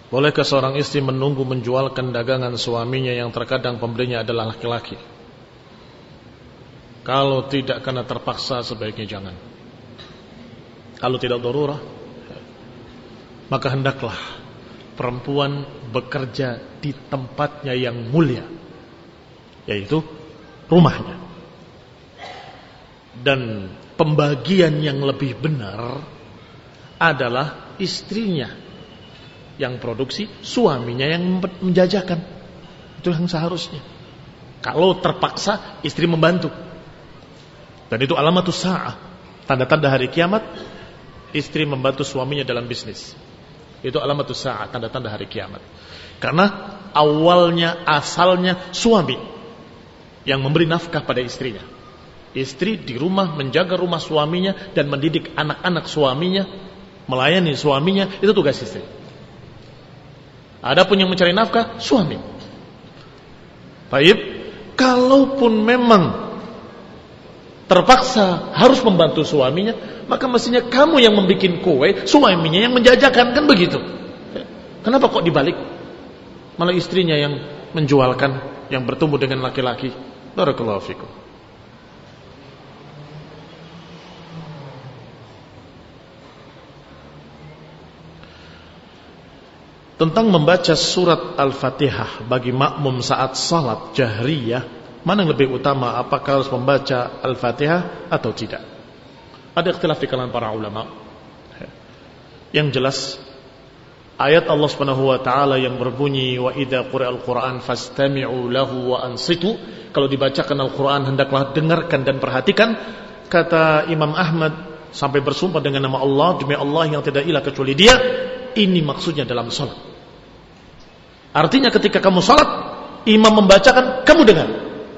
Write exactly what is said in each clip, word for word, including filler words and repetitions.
Bolehkah seorang istri menunggu menjualkan dagangan suaminya yang terkadang pembelinya adalah laki-laki? Kalau tidak karena terpaksa, sebaiknya jangan. Kalau tidak darurah, maka hendaklah perempuan bekerja di tempatnya yang mulia, yaitu rumahnya. Dan pembagian yang lebih benar adalah istrinya yang produksi, suaminya yang menjajakan. Itu yang seharusnya. Kalau terpaksa, istri membantu. Dan itu alamatus sa'ah, tanda-tanda hari kiamat. Istri membantu suaminya dalam bisnis. Itu alamatus sa'ah, tanda-tanda hari kiamat. Karena awalnya, asalnya suami yang memberi nafkah pada istrinya. Istri di rumah menjaga rumah suaminya dan mendidik anak-anak suaminya, melayani suaminya, itu tugas istri. Adapun yang mencari nafkah, suami. Baik, kalaupun memang terpaksa harus membantu suaminya, maka mestinya kamu yang membuat kue, suaminya yang menjajakan, kan begitu. Kenapa kok dibalik? Malah istrinya yang menjualkan, yang bertemu dengan laki-laki. Barakallahu fikum. Tentang membaca surat Al-Fatihah bagi makmum saat salat jahriyah, mana yang lebih utama, apakah harus membaca Al-Fatihah atau tidak? Ada ikhtilaf di kalangan para ulama. Yang jelas, ayat Allah Subhanahu wa taala yang berbunyi wa idza quri'al Qur'an fastami'u lahu wa ansitu, kalau dibacakan Al-Qur'an hendaklah dengarkan dan perhatikan. Kata Imam Ahmad sampai bersumpah dengan nama Allah, demi Allah yang tidak ilah kecuali Dia, ini maksudnya dalam salat. Artinya ketika kamu salat, imam membacakan, kamu dengar.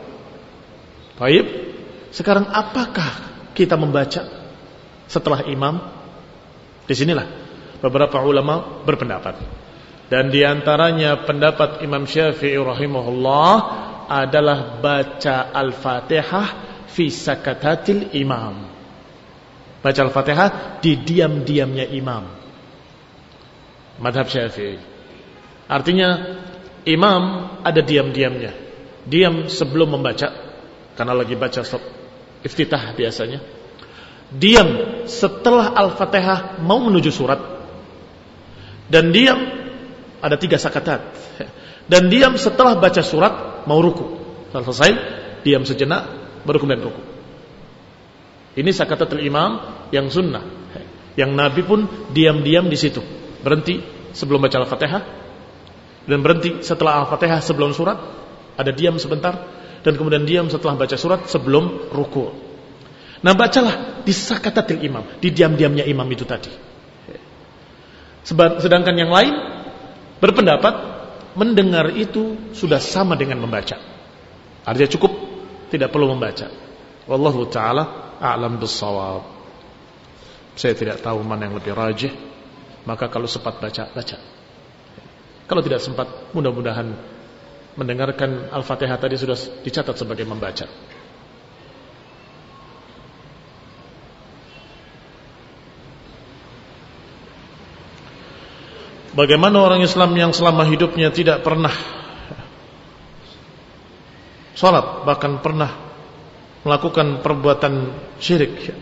Baik. Sekarang apakah kita membaca setelah imam? Disinilah beberapa ulama berpendapat. Dan diantaranya pendapat Imam Syafi'i rahimahullah adalah baca Al-Fatihah fi sakatatil imam. Baca Al-Fatihah di diam-diamnya imam. Madhab Syafi'i. Artinya imam ada diam-diamnya. Diam sebelum membaca, karena lagi baca iftitah biasanya. Diam setelah Al-Fatihah mau menuju surat. Dan diam, ada tiga sakatat. Dan diam setelah baca surat mau ruku. Setelah selesai, diam sejenak, baru kemudian ruku. Ini sakatatul imam yang sunnah. Yang Nabi pun diam-diam di situ. Berhenti sebelum baca Al-Fatihah, dan berhenti setelah Al-Fatihah sebelum surat, ada diam sebentar, dan kemudian diam setelah baca surat sebelum ruku. Nah, bacalah di sakatatil imam, di diam-diamnya imam itu tadi. Sedangkan yang lain berpendapat mendengar itu sudah sama dengan membaca. Artinya cukup, tidak perlu membaca. Wallahu ta'ala a'lam bis-shawab. Saya tidak tahu mana yang lebih rajih. Maka kalau sempat baca, baca. Kalau tidak sempat, mudah-mudahan mendengarkan Al-Fatihah tadi sudah dicatat sebagai membaca. Bagaimana orang Islam yang selama hidupnya tidak pernah salat, bahkan pernah melakukan perbuatan syirik?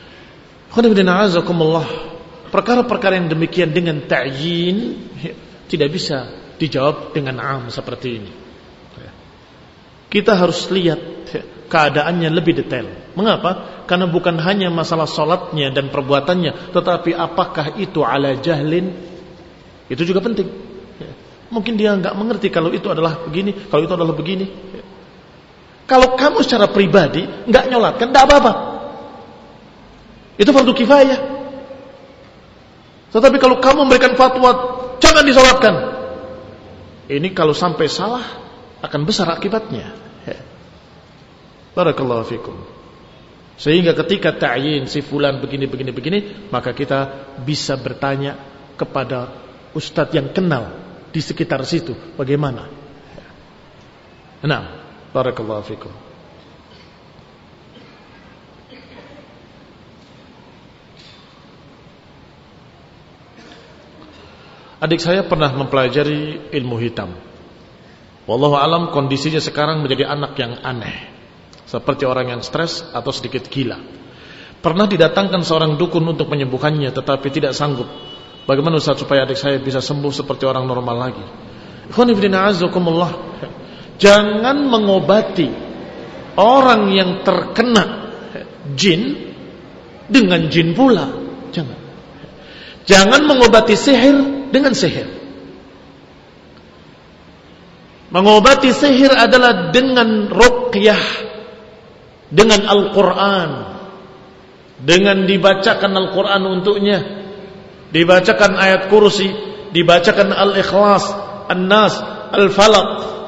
Perkara-perkara yang demikian dengan ta'yin tidak bisa dijawab dengan am seperti ini. Kita harus lihat keadaannya lebih detail. Mengapa? Karena bukan hanya masalah salatnya dan perbuatannya, tetapi apakah itu ala jahlin? Itu juga penting. Mungkin dia enggak mengerti kalau itu adalah begini, kalau itu adalah begini. Kalau kamu secara pribadi enggak nyolatkan, enggak apa-apa. Itu fardu kifayah. Tetapi kalau kamu memberikan fatwa jangan disolatkan, ini kalau sampai salah akan besar akibatnya. Barakallahu fikum. Sehingga ketika ta'yin si fulan begini begini begini, maka kita bisa bertanya kepada ustadz yang kenal di sekitar situ bagaimana. Nah, barakallahu fikum. Adik saya pernah mempelajari ilmu hitam. Wallahu alam kondisinya sekarang menjadi anak yang aneh, seperti orang yang stres atau sedikit gila. Pernah didatangkan seorang dukun untuk menyembuhkannya, tetapi tidak sanggup. Bagaimana Ustaz supaya adik saya bisa sembuh seperti orang normal lagi? Ikhwani fillah azakumullah. Jangan mengobati orang yang terkena jin dengan jin pula. Jangan. Jangan mengobati sihir dengan sihir. Mengobati sihir adalah dengan ruqyah, dengan Al-Quran, dengan dibacakan Al-Quran untuknya, dibacakan ayat kursi, dibacakan Al-Ikhlas, An-Nas, Al-Falaq,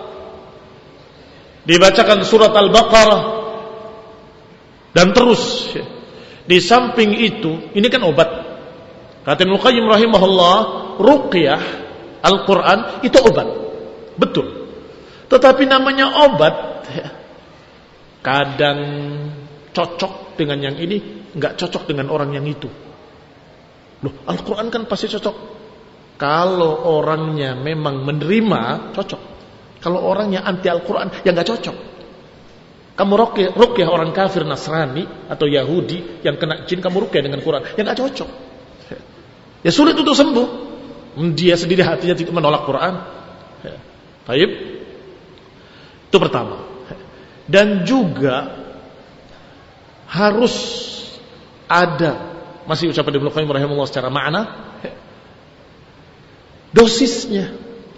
dibacakan surat Al-Baqarah, dan terus. Di samping itu, ini kan obat. Kata Ibnu Qayyim rahimahullah, ruqyah Al-Quran itu obat, betul. Tetapi namanya obat, kadang cocok dengan yang ini, nggak cocok dengan orang yang itu. Loh, Al-Quran kan pasti cocok. Kalau orangnya memang menerima, cocok. Kalau orangnya anti Al-Quran, ya nggak cocok. Kamu ruqyah, ruqyah orang kafir Nasrani atau Yahudi yang kena jin, kamu ruqyah dengan Quran, ya nggak cocok. Ya sulit untuk sembuh. Dia sendiri hatinya tidak menolak Quran. Baik. Itu pertama. Dan juga harus ada, masih ucapan Ibnu Qayyim rahimahullah secara makna, dosisnya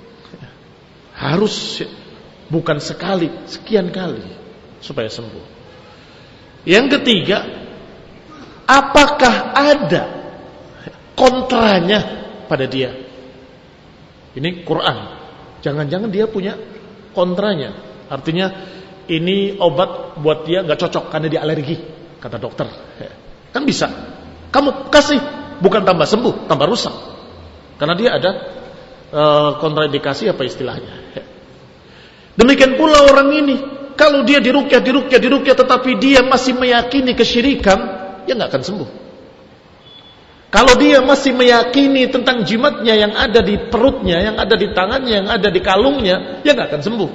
harus bukan sekali, sekian kali supaya sembuh. Yang ketiga, apakah ada kontranya pada dia? Ini Quran. Jangan-jangan dia punya kontranya. Artinya ini obat buat dia gak cocok karena dia alergi, kata dokter. Kan bisa. Kamu kasih, bukan tambah sembuh, tambah rusak. Karena dia ada uh, kontraindikasi apa istilahnya. Demikian pula orang ini, kalau dia diruqyah, diruqyah, diruqyah, tetapi dia masih meyakini kesyirikan, ya gak akan sembuh. Kalau dia masih meyakini tentang jimatnya yang ada di perutnya, yang ada di tangannya, yang ada di kalungnya, ya gak akan sembuh.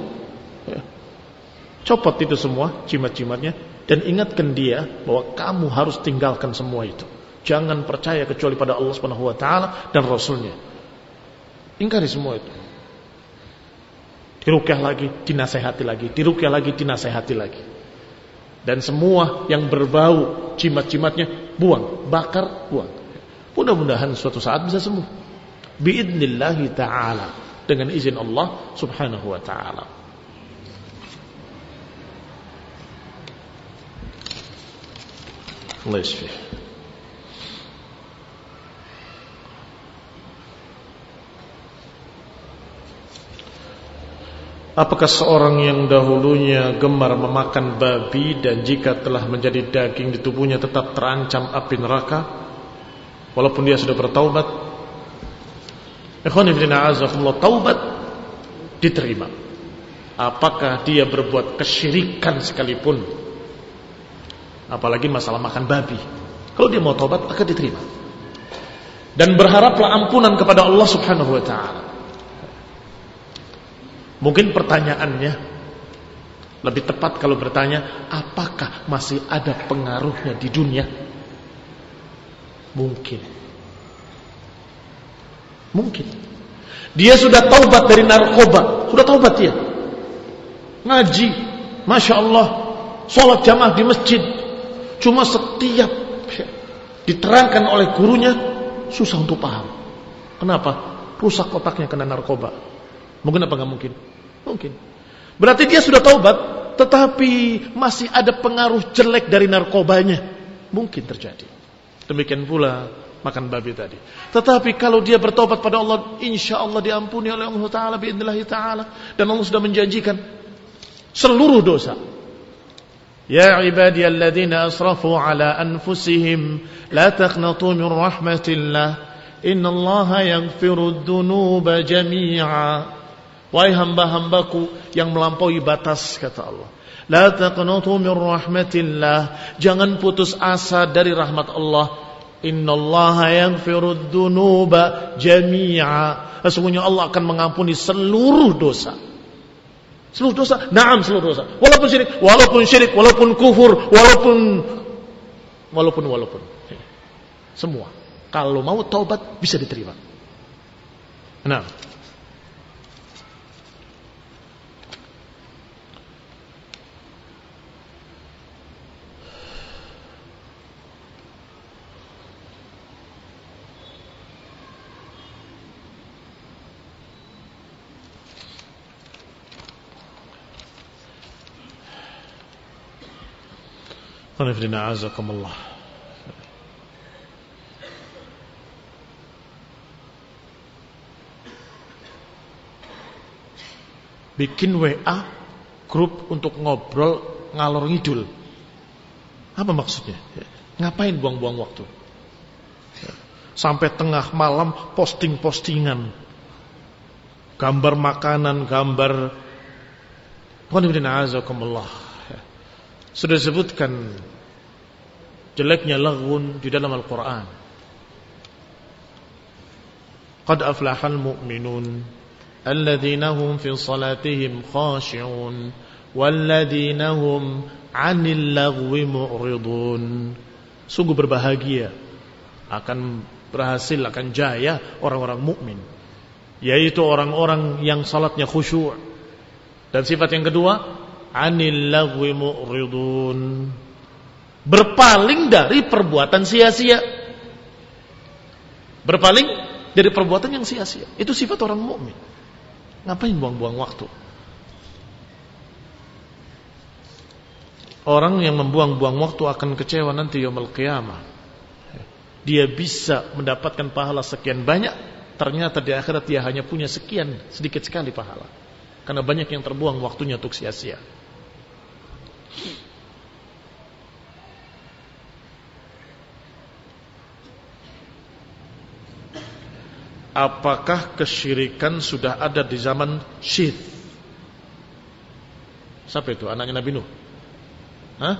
Copot itu semua jimat-jimatnya dan ingatkan dia bahwa kamu harus tinggalkan semua itu. Jangan percaya kecuali pada Allah Subhanahu wa taala dan Rasulnya. Ingkari semua itu. Diruqyah lagi, dinasehati lagi, diruqyah lagi, dinasehati lagi. Dan semua yang berbau jimat-jimatnya buang, bakar, buang. Mudah-mudahan suatu saat bisa sembuh. Biidnillahi ta'ala, dengan izin Allah Subhanahu wa ta'ala. Allah yashfih. Apakah seorang yang dahulunya gemar memakan babi dan jika telah menjadi daging di tubuhnya tetap terancam api neraka walaupun dia sudah bertaubat? Ikhwani fillah azakumullah, taubat diterima. Apakah dia berbuat kesyirikan sekalipun, apalagi masalah makan babi, kalau dia mau taubat akan diterima. Dan berharaplah ampunan kepada Allah Subhanahu wa ta'ala. Mungkin pertanyaannya lebih tepat kalau bertanya, apakah masih ada pengaruhnya di dunia? Mungkin. Mungkin. Dia sudah taubat dari narkoba, sudah taubat dia. Ngaji, Masya Allah, sholat jamaah di masjid. Cuma setiap diterangkan oleh gurunya susah untuk paham. Kenapa? Rusak otaknya kena narkoba. Mungkin apa enggak mungkin? Mungkin. Berarti dia sudah taubat, tetapi masih ada pengaruh jelek dari narkobanya. Mungkin terjadi. Demikian pula makan babi tadi. Tetapi kalau dia bertobat pada Allah, insya Allah diampuni oleh Allah Ta'ala bi'idnillahi ta'ala. Dan Allah sudah menjanjikan seluruh dosa. Ya ibadiyalladzina asrafu ala anfusihim la taqnatu min rahmatillah innallaha yaghfirud dzunuba jami'a. Wahai hamba-hambaku yang melampaui batas, kata Allah, la taqnatu min rahmatillah, jangan putus asa dari rahmat Allah. Innallaha yaghfirudz dzunuba jami'a. Sesungguhnya Allah akan mengampuni seluruh dosa. Seluruh dosa, na'am seluruh dosa. Walaupun syirik, walaupun syirik, walaupun kufur, walaupun walaupun walaupun semua. Kalau mau taubat bisa diterima. Nah, Qanifidina azakumullah. Bikin W A grup untuk ngobrol ngalor ngidul. Apa maksudnya? Ngapain buang-buang waktu? Sampai tengah malam posting-postingan, gambar makanan, gambar. Qanifidina azakumullah. Sudah disebutkan jeleknya laghun di dalam Al-Quran. Qad aflahal mu'minun alladzina hum fi salatihim khashi'un walladzina hum 'anil laghwi mu'ridun. Sungguh berbahagia, akan berhasil, akan jaya orang-orang mukmin, yaitu orang-orang yang salatnya khusyuk. Dan sifat yang kedua, 'anil laghwi mu'ridun, berpaling dari perbuatan sia-sia. Berpaling dari perbuatan yang sia-sia. Itu sifat orang mukmin. Ngapain buang-buang waktu? Orang yang membuang-buang waktu akan kecewa nanti yaumul qiyamah. Dia bisa mendapatkan pahala sekian banyak, ternyata di akhirat dia hanya punya sekian, sedikit sekali pahala. Karena banyak yang terbuang waktunya untuk sia-sia. Apakah kesyirikan sudah ada di zaman Syith? Siapa itu? Anaknya Nabi Nuh? Hah?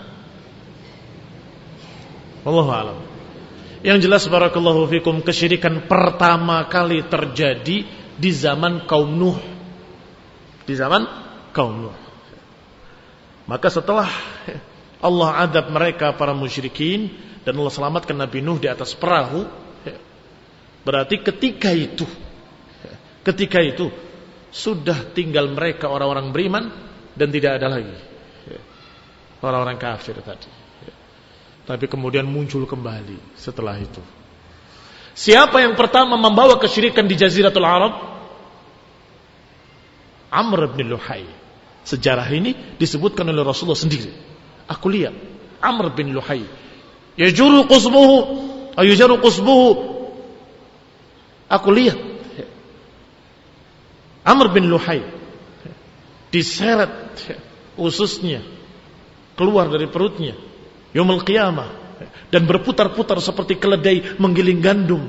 Wallahu a'lam. Yang jelas barakallahu fikum, kesyirikan pertama kali terjadi di zaman kaum Nuh. Di zaman kaum Nuh. Maka setelah Allah adab mereka para musyrikin dan Allah selamatkan Nabi Nuh di atas perahu, berarti ketika itu ketika itu sudah tinggal mereka orang-orang beriman dan tidak ada lagi orang-orang kafir tadi. Tapi kemudian muncul kembali setelah itu. Siapa yang pertama membawa kesyirikan di Jaziratul Arab? Amr bin Luhai. Sejarah ini disebutkan oleh Rasulullah sendiri. Aku lihat Amr bin Luhai yajuru qusbuhu ayujaru qusbuhu. Aku lihat Amr bin Luhai diseret ususnya keluar dari perutnya yaumul qiyamah dan berputar-putar seperti keledai menggiling gandum.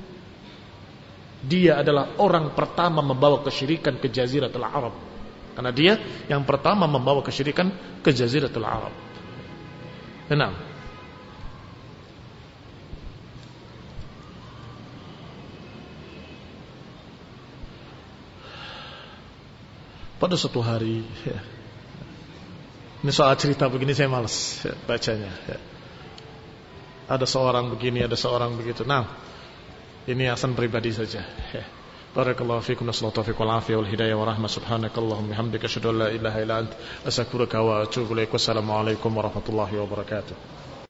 Dia adalah orang pertama membawa kesyirikan ke Jaziratul Arab. Karena dia yang pertama membawa kesyirikan ke Jaziratul Arab. Enam. Pada suatu hari, ya, ini soal cerita begini saya malas ya, bacanya. Ya. Ada seorang begini, ada seorang begitu. Nah, ini asan pribadi saja. Ya. Barakallahu fiikum, nasallahu taufiq wal afiyah wal hidayah wa rahmah. Subhanakallahumma bihamdika asyhadu an la ilaha illa anta astaghfiruka wa atubu ilaik. Wassalamu alaikum warahmatullahi wabarakatuh.